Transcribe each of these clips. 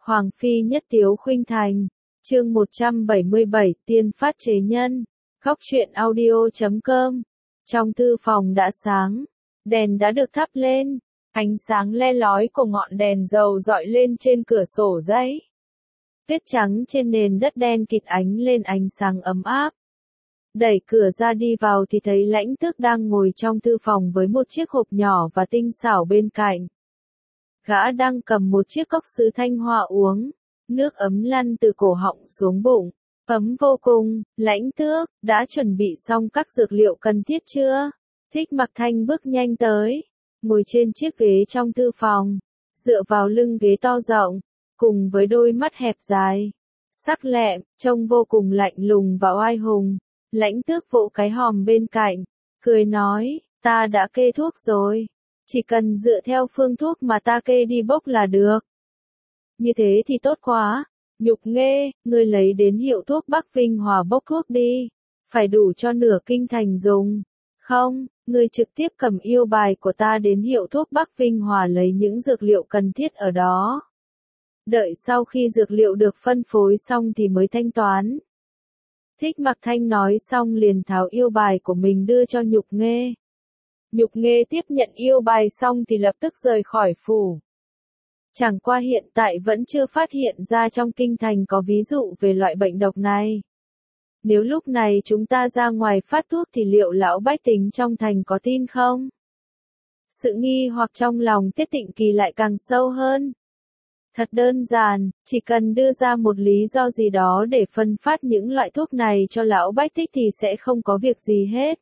Hoàng phi nhất tiếu khuynh thành. Chương 177, tiên phát chế nhân. Góc truyện audio.com. Trong thư phòng đã sáng, đèn đã được thắp lên, ánh sáng le lói của ngọn đèn dầu rọi lên trên cửa sổ giấy. Tuyết trắng trên nền đất đen kịt ánh lên ánh sáng ấm áp. Đẩy cửa ra đi vào thì thấy Lãnh Tước đang ngồi trong thư phòng với một chiếc hộp nhỏ và tinh xảo bên cạnh. Gã đang cầm một chiếc cốc sứ thanh hoa uống, nước ấm lăn từ cổ họng xuống bụng, ấm vô cùng. Lãnh Tước, đã chuẩn bị xong các dược liệu cần thiết chưa? Thích Mặc Thanh bước nhanh tới, ngồi trên chiếc ghế trong thư phòng, dựa vào lưng ghế to rộng, cùng với đôi mắt hẹp dài, sắc lẹm, trông vô cùng lạnh lùng và oai hùng. Lãnh Tước vỗ cái hòm bên cạnh, cười nói, ta đã kê thuốc rồi, chỉ cần dựa theo phương thuốc mà ta kê đi bốc là được. Như thế thì tốt quá. Nhục Nghê, ngươi lấy đến hiệu thuốc Bắc Vinh Hòa bốc thuốc đi, phải đủ cho nửa kinh thành dùng. Không, ngươi trực tiếp cầm yêu bài của ta đến hiệu thuốc Bắc Vinh Hòa lấy những dược liệu cần thiết ở đó. Đợi sau khi dược liệu được phân phối xong thì mới thanh toán. Thích Mặc Thanh nói xong liền tháo yêu bài của mình đưa cho Nhục Nghê. Nhục Nghê tiếp nhận yêu bài xong thì lập tức rời khỏi phủ. Chẳng qua hiện tại vẫn chưa phát hiện ra trong kinh thành có ví dụ về loại bệnh độc này. Nếu lúc này chúng ta ra ngoài phát thuốc thì liệu lão bách tính trong thành có tin không? Sự nghi hoặc trong lòng Tiết Tịnh Kỳ lại càng sâu hơn. Thật đơn giản, chỉ cần đưa ra một lý do gì đó để phân phát những loại thuốc này cho lão bách tính thì sẽ không có việc gì hết.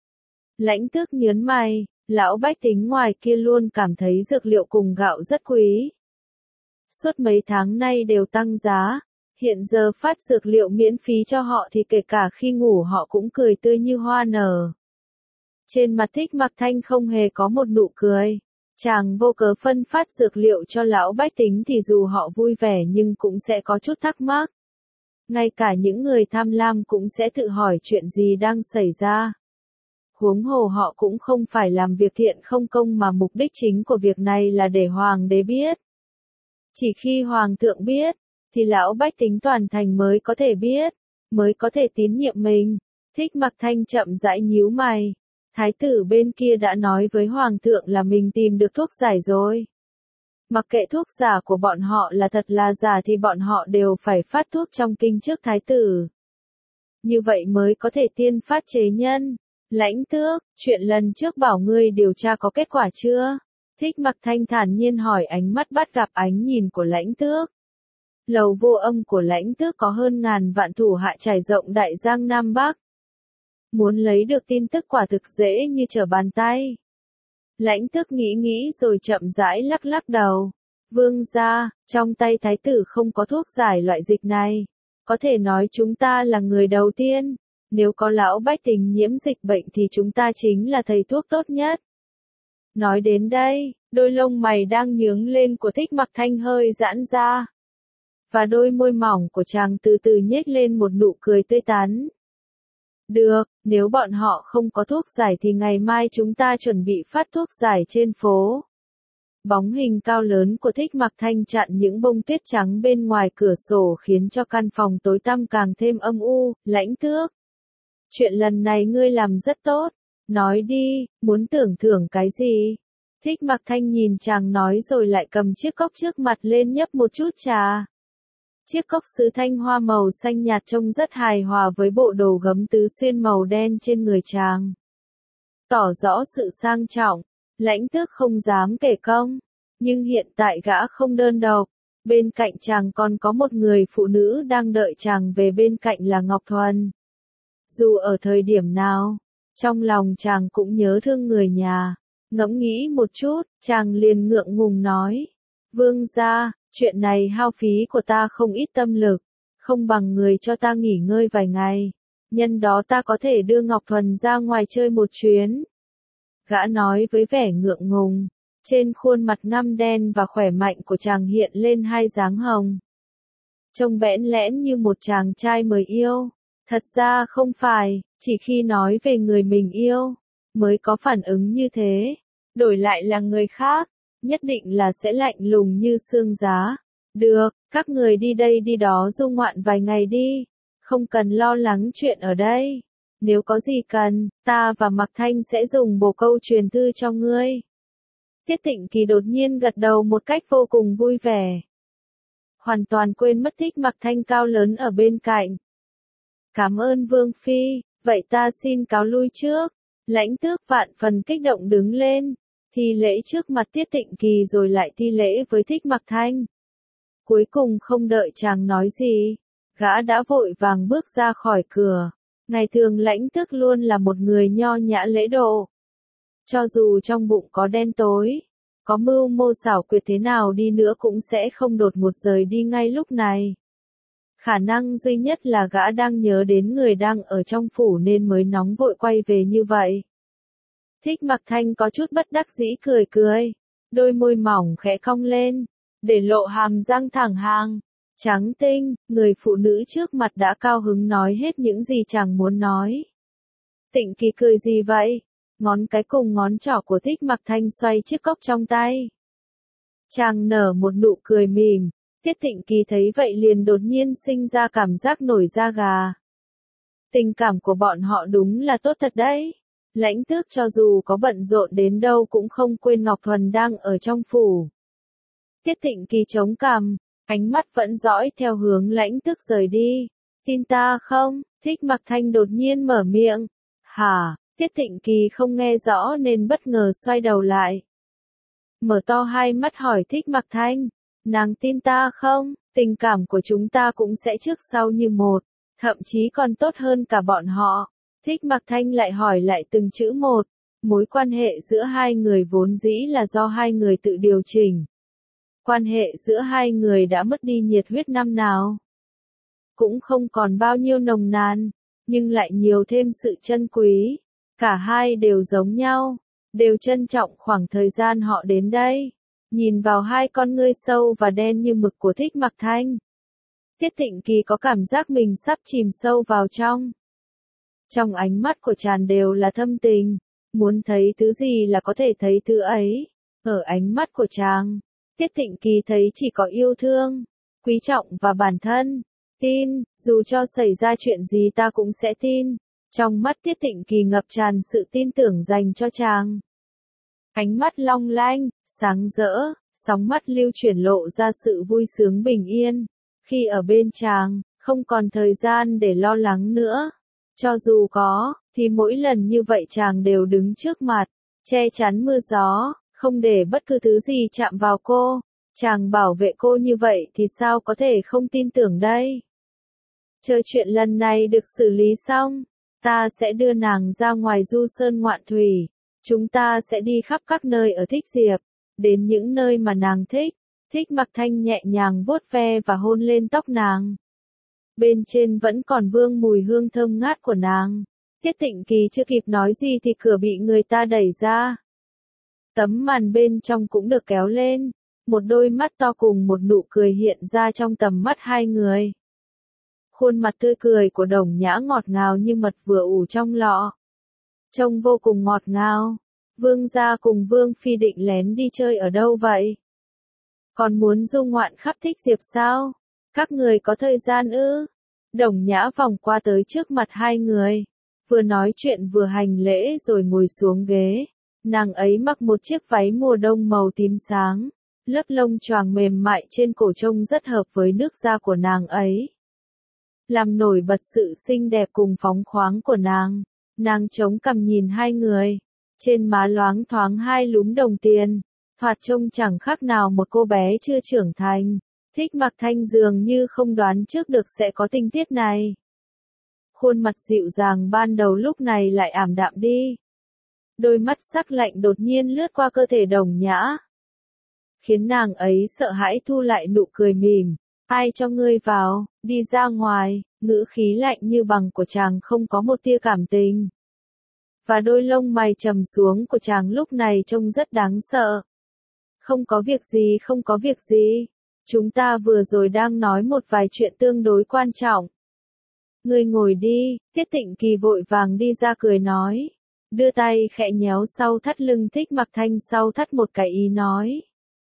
Lãnh Tước nhớn mày, lão bách tính ngoài kia luôn cảm thấy dược liệu cùng gạo rất quý. Suốt mấy tháng nay đều tăng giá, hiện giờ phát dược liệu miễn phí cho họ thì kể cả khi ngủ họ cũng cười tươi như hoa nở. Trên mặt Thích Mặc Thanh không hề có một nụ cười. Chàng vô cớ phân phát dược liệu cho lão bách tính thì dù họ vui vẻ nhưng cũng sẽ có chút thắc mắc. Ngay cả những người tham lam cũng sẽ tự hỏi chuyện gì đang xảy ra. Huống hồ họ cũng không phải làm việc thiện không công mà mục đích chính của việc này là để hoàng đế biết. Chỉ khi hoàng thượng biết, thì lão bách tính toàn thành mới có thể biết, mới có thể tín nhiệm mình. Thích Mặc Thanh chậm rãi nhíu mày. Thái tử bên kia đã nói với hoàng thượng là mình tìm được thuốc giải rồi. Mặc kệ thuốc giả của bọn họ là thật là giả thì bọn họ đều phải phát thuốc trong kinh trước thái tử. Như vậy mới có thể tiên phát chế nhân. Lãnh Tước, chuyện lần trước bảo ngươi điều tra có kết quả chưa? Thích Mặc Thanh thản nhiên hỏi, ánh mắt bắt gặp ánh nhìn của Lãnh Tước. Lầu Vô Âm của Lãnh Tước có hơn ngàn vạn thủ hạ trải rộng đại giang Nam Bắc. Muốn lấy được tin tức quả thực dễ như trở bàn tay. Lãnh Tước nghĩ nghĩ rồi chậm rãi lắc lắc đầu. Vương gia, trong tay thái tử không có thuốc giải loại dịch này. Có thể nói chúng ta là người đầu tiên. Nếu có lão bách tính nhiễm dịch bệnh thì chúng ta chính là thầy thuốc tốt nhất. Nói đến đây, đôi lông mày đang nhướng lên của Thích Mặc Thanh hơi giãn ra. Và đôi môi mỏng của chàng từ từ nhếch lên một nụ cười tươi tắn. Được, nếu bọn họ không có thuốc giải thì ngày mai chúng ta chuẩn bị phát thuốc giải trên phố. Bóng hình cao lớn của Thích Mặc Thanh chặn những bông tuyết trắng bên ngoài cửa sổ khiến cho căn phòng tối tăm càng thêm âm u. Lãnh Tước, chuyện lần này ngươi làm rất tốt. Nói đi, muốn tưởng thưởng cái gì? Thích Mặc Thanh nhìn chàng nói rồi lại cầm chiếc cốc trước mặt lên nhấp một chút trà. Chiếc cốc sứ thanh hoa màu xanh nhạt trông rất hài hòa với bộ đồ gấm tứ xuyên màu đen trên người chàng. Tỏ rõ sự sang trọng. Lãnh Tước không dám kể công. Nhưng hiện tại gã không đơn độc. Bên cạnh chàng còn có một người phụ nữ đang đợi chàng về bên cạnh là Ngọc Thuần. Dù ở thời điểm nào, trong lòng chàng cũng nhớ thương người nhà. Ngẫm nghĩ một chút, chàng liền ngượng ngùng nói. Vương gia, chuyện này hao phí của ta không ít tâm lực, không bằng người cho ta nghỉ ngơi vài ngày. Nhân đó ta có thể đưa Ngọc Thuần ra ngoài chơi một chuyến. Gã nói với vẻ ngượng ngùng. Trên khuôn mặt ngăm đen và khỏe mạnh của chàng hiện lên hai dáng hồng. Trông bẽn lẽn như một chàng trai mới yêu. Thật ra không phải, chỉ khi nói về người mình yêu, mới có phản ứng như thế. Đổi lại là người khác, nhất định là sẽ lạnh lùng như xương giá. Được, các người đi đây đi đó du ngoạn vài ngày đi. Không cần lo lắng chuyện ở đây. Nếu có gì cần, ta và Mạc Thanh sẽ dùng bồ câu truyền thư cho ngươi. Tiết Tịnh Kỳ đột nhiên gật đầu một cách vô cùng vui vẻ. Hoàn toàn quên mất Thích Mạc Thanh cao lớn ở bên cạnh. Cảm ơn Vương Phi, vậy ta xin cáo lui trước. Lãnh Tước vạn phần kích động đứng lên, thi lễ trước mặt Tiết Tịnh Kỳ rồi lại thi lễ với Thích Mạc Thanh. Cuối cùng không đợi chàng nói gì, gã đã vội vàng bước ra khỏi cửa. Ngày thường Lãnh Tước luôn là một người nho nhã lễ độ. Cho dù trong bụng có đen tối, có mưu mô xảo quyệt thế nào đi nữa cũng sẽ không đột ngột rời đi ngay lúc này. Khả năng duy nhất là gã đang nhớ đến người đang ở trong phủ nên mới nóng vội quay về như vậy. Thích Mạc Thanh có chút bất đắc dĩ cười cười, đôi môi mỏng khẽ cong lên, để lộ hàm răng thẳng hàng, trắng tinh, người phụ nữ trước mặt đã cao hứng nói hết những gì chàng muốn nói. Tịnh Kỳ cười gì vậy? Ngón cái cùng ngón trỏ của Thích Mạc Thanh xoay chiếc cốc trong tay. Chàng nở một nụ cười mỉm, Tiết Tịnh Kỳ thấy vậy liền đột nhiên sinh ra cảm giác nổi da gà. Tình cảm của bọn họ đúng là tốt thật đấy. Lãnh Tước cho dù có bận rộn đến đâu cũng không quên Ngọc Thuần đang ở trong phủ. Tiết Tịnh Kỳ chống cằm, ánh mắt vẫn dõi theo hướng Lãnh Tước rời đi. Tin ta không? Thích Mạc Thanh đột nhiên mở miệng. Hả? Tiết Tịnh Kỳ không nghe rõ nên bất ngờ xoay đầu lại. Mở to hai mắt hỏi Thích Mạc Thanh. Nàng tin ta không? Tình cảm của chúng ta cũng sẽ trước sau như một, thậm chí còn tốt hơn cả bọn họ. Thích Mạc Thanh lại hỏi lại từng chữ một. Mối quan hệ giữa hai người vốn dĩ là do hai người tự điều chỉnh. Quan hệ giữa hai người đã mất đi nhiệt huyết năm nào. Cũng không còn bao nhiêu nồng nàn, nhưng lại nhiều thêm sự trân quý. Cả hai đều giống nhau, đều trân trọng khoảng thời gian họ đến đây. Nhìn vào hai con ngươi sâu và đen như mực của Thích Mạc Thanh. Tiết Tịnh Kỳ có cảm giác mình sắp chìm sâu vào trong. Trong ánh mắt của chàng đều là thâm tình, muốn thấy thứ gì là có thể thấy thứ ấy. Ở ánh mắt của chàng, Tiết Tịnh Kỳ thấy chỉ có yêu thương, quý trọng và bản thân. Tin, dù cho xảy ra chuyện gì ta cũng sẽ tin. Trong mắt Tiết Tịnh Kỳ ngập tràn sự tin tưởng dành cho chàng. Ánh mắt long lanh, sáng rỡ, sóng mắt lưu chuyển lộ ra sự vui sướng bình yên. Khi ở bên chàng, không còn thời gian để lo lắng nữa. Cho dù có, thì mỗi lần như vậy chàng đều đứng trước mặt, che chắn mưa gió, không để bất cứ thứ gì chạm vào cô. Chàng bảo vệ cô như vậy thì sao có thể không tin tưởng đây? Chờ chuyện lần này được xử lý xong, ta sẽ đưa nàng ra ngoài du sơn ngoạn thủy. Chúng ta sẽ đi khắp các nơi ở Thích Diệp, đến những nơi mà nàng thích. Thích Mạc Thanh nhẹ nhàng vuốt ve và hôn lên tóc nàng. Bên trên vẫn còn vương mùi hương thơm ngát của nàng. Tiết Tịnh Kỳ chưa kịp nói gì thì cửa bị người ta đẩy ra. Tấm màn bên trong cũng được kéo lên. Một đôi mắt to cùng một nụ cười hiện ra trong tầm mắt hai người. Khuôn mặt tươi cười của Đồng Nhã ngọt ngào như mật vừa ủ trong lọ. Trông vô cùng ngọt ngào. Vương gia cùng Vương Phi định lén đi chơi ở đâu vậy? Còn muốn du ngoạn khắp Thích Diệp sao? Các người có thời gian ư? Đồng Nhã vòng qua tới trước mặt hai người. Vừa nói chuyện vừa hành lễ rồi ngồi xuống ghế. Nàng ấy mặc một chiếc váy mùa đông màu tím sáng. Lớp lông choàng mềm mại trên cổ trông rất hợp với nước da của nàng ấy. Làm nổi bật sự xinh đẹp cùng phóng khoáng của nàng. Nàng chống cằm nhìn hai người. Trên má loáng thoáng hai lúm đồng tiền. Thoạt trông chẳng khác nào một cô bé chưa trưởng thành. Thích Mạc Thanh dường như không đoán trước được sẽ có tình tiết này. Khuôn mặt dịu dàng ban đầu lúc này lại ảm đạm đi. Đôi mắt sắc lạnh đột nhiên lướt qua cơ thể Đồng Nhã. Khiến nàng ấy sợ hãi thu lại nụ cười mỉm. Ai cho ngươi vào, đi ra ngoài, ngữ khí lạnh như bằng của chàng không có một tia cảm tình. Và đôi lông mày trầm xuống của chàng lúc này trông rất đáng sợ. Không có việc gì, không có việc gì. Chúng ta vừa rồi đang nói một vài chuyện tương đối quan trọng. Ngươi ngồi đi, Tiết Tịnh Kỳ vội vàng đi ra cười nói. Đưa tay khẽ nhéo sau thắt lưng Thích Mạc Thanh sau thắt một cái ý nói.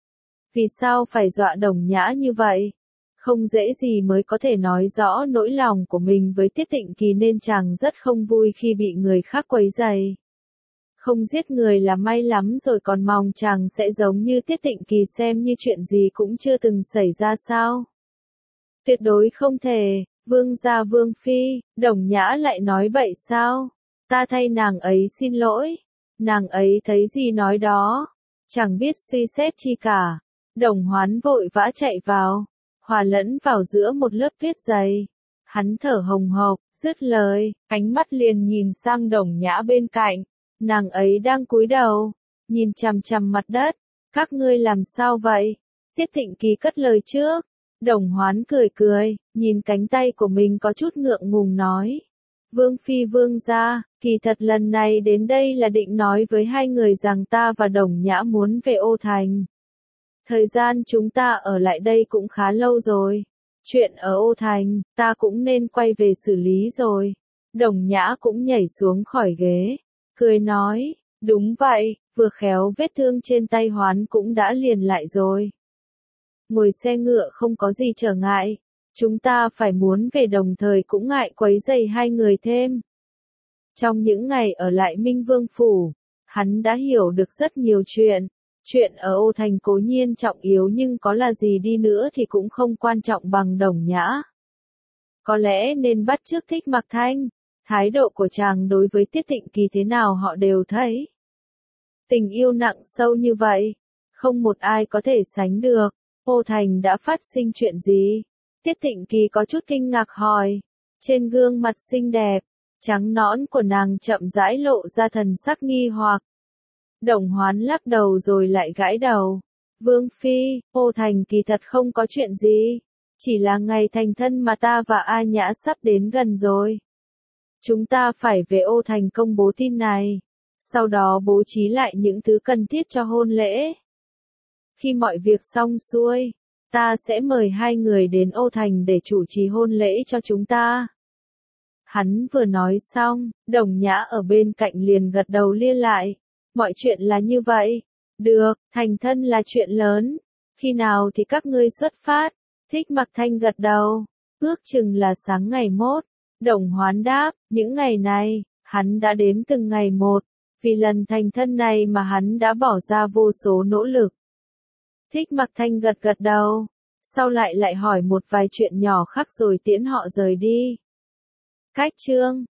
Vì sao phải dọa Đồng Nhã như vậy? Không dễ gì mới có thể nói rõ nỗi lòng của mình với Tiết Tịnh Kỳ nên chàng rất không vui khi bị người khác quấy rầy. Không giết người là may lắm rồi còn mong chàng sẽ giống như Tiết Tịnh Kỳ xem như chuyện gì cũng chưa từng xảy ra sao? Tuyệt đối không thể, vương gia vương phi, Đồng Nhã lại nói bậy sao? Ta thay nàng ấy xin lỗi. Nàng ấy thấy gì nói đó, chẳng biết suy xét chi cả. Đồng Hoán vội vã chạy vào, hòa lẫn vào giữa một lớp tuyết dày. Hắn thở hồng hộc, dứt lời, ánh mắt liền nhìn sang Đồng Nhã bên cạnh. Nàng ấy đang cúi đầu, nhìn chằm chằm mặt đất. Các ngươi làm sao vậy? Tiết Thịnh Kỳ cất lời trước. Đồng Hoán cười cười, nhìn cánh tay của mình có chút ngượng ngùng nói. Vương phi vương gia, kỳ thật lần này đến đây là định nói với hai người rằng ta và Đồng Nhã muốn về Ô Thành. Thời gian chúng ta ở lại đây cũng khá lâu rồi. Chuyện ở Ô Thành, ta cũng nên quay về xử lý rồi. Đồng Nhã cũng nhảy xuống khỏi ghế, cười nói, đúng vậy, vừa khéo vết thương trên tay Hoán cũng đã liền lại rồi. Ngồi xe ngựa không có gì trở ngại, chúng ta phải muốn về đồng thời cũng ngại quấy rầy hai người thêm. Trong những ngày ở lại Minh Vương Phủ, hắn đã hiểu được rất nhiều chuyện. Chuyện ở Ô Thành cố nhiên trọng yếu nhưng có là gì đi nữa thì cũng không quan trọng bằng Đồng Nhã. Có lẽ nên bắt chước Thích Mặc Thanh, thái độ của chàng đối với Tiết Tịnh Kỳ thế nào họ đều thấy. Tình yêu nặng sâu như vậy, không một ai có thể sánh được. Ô Thành đã phát sinh chuyện gì? Tiết Tịnh Kỳ có chút kinh ngạc hỏi. Trên gương mặt xinh đẹp, trắng nõn của nàng chậm rãi lộ ra thần sắc nghi hoặc. Đồng Hoán lắc đầu rồi lại gãi đầu. Vương phi, Ô Thành kỳ thật không có chuyện gì. Chỉ là ngày thành thân mà ta và A Nhã sắp đến gần rồi. Chúng ta phải về Ô Thành công bố tin này. Sau đó bố trí lại những thứ cần thiết cho hôn lễ. Khi mọi việc xong xuôi, ta sẽ mời hai người đến Ô Thành để chủ trì hôn lễ cho chúng ta. Hắn vừa nói xong, Đồng Nhã ở bên cạnh liền gật đầu lia lại. Mọi chuyện là như vậy. Được, thành thân là chuyện lớn. Khi nào thì các ngươi xuất phát? Thích Mặc Thanh gật đầu. Ước chừng là sáng ngày mốt. Đồng Hoán đáp, những ngày này, hắn đã đếm từng ngày một. Vì lần thành thân này mà hắn đã bỏ ra vô số nỗ lực. Thích Mặc Thanh gật gật đầu. Sau lại hỏi một vài chuyện nhỏ khác rồi tiễn họ rời đi. Cách chương